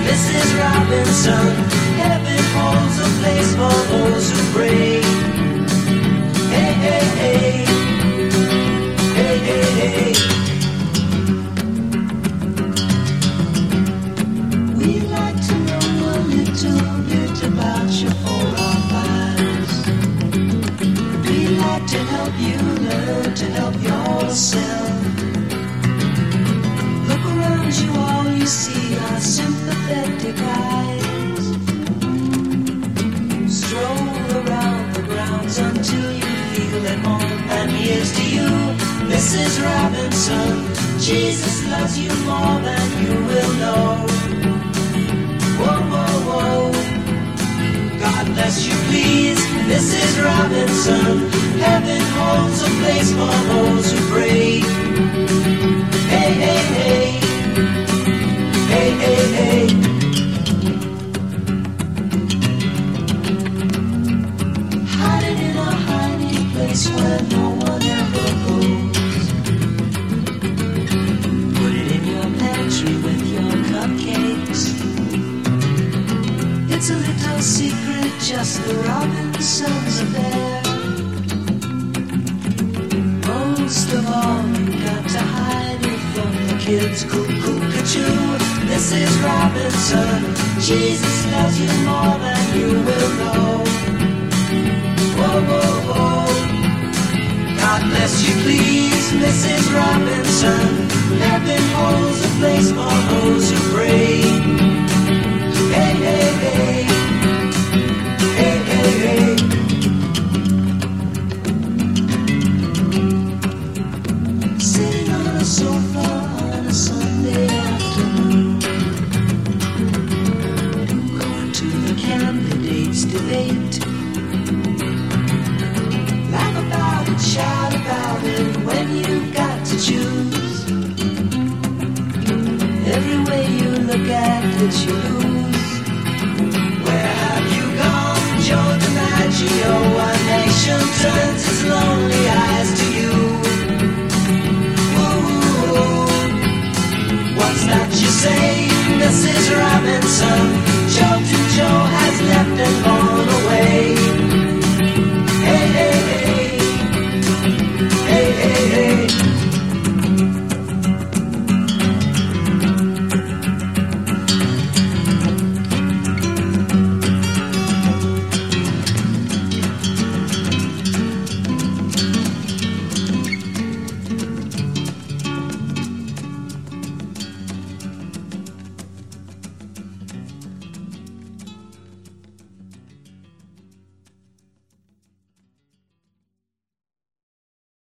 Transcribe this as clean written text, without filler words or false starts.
Mrs. Robinson. Heaven holds a place for those who pray. Hey, hey, hey. Hey, hey, hey. We'd like to know a little bit about your forefathers. We'd like to help you learn to help yourself. Look around you, all you see are sympathetic eyes. Stroll around the grounds until you feel at home. And here's to you, Mrs. Robinson. Jesus loves you more than you will know. Whoa, whoa, whoa. God bless you, please, Mrs. Robinson. Heaven holds a place for those who pray. Hey, hey, hey. Hey, hey, hey. Hiding in a hiding place where no one ever goes. Put it in your pantry with your cupcakes. It's a little secret, just the Robinsons affair. Most of all, you got to hide it from the kids. Cuckoo-ca-choo, Mrs. Robinson. Jesus loves you more than you will know. Whoa, whoa, whoa. God bless you, please, Mrs. Robinson. Heaven holds a place for those who pray. Hey, hey, hey. Hey, hey, hey. Sitting on a sofa on a Sunday afternoon, going to the candidates' debate. Laugh about it, shout about it when you've got to choose. Every way you look at it, you lose. Where have you gone, Joe DiMaggio? A nation turns its lonely eyes to you. What's that you say, Mrs. Robinson? Joe to Joe has left and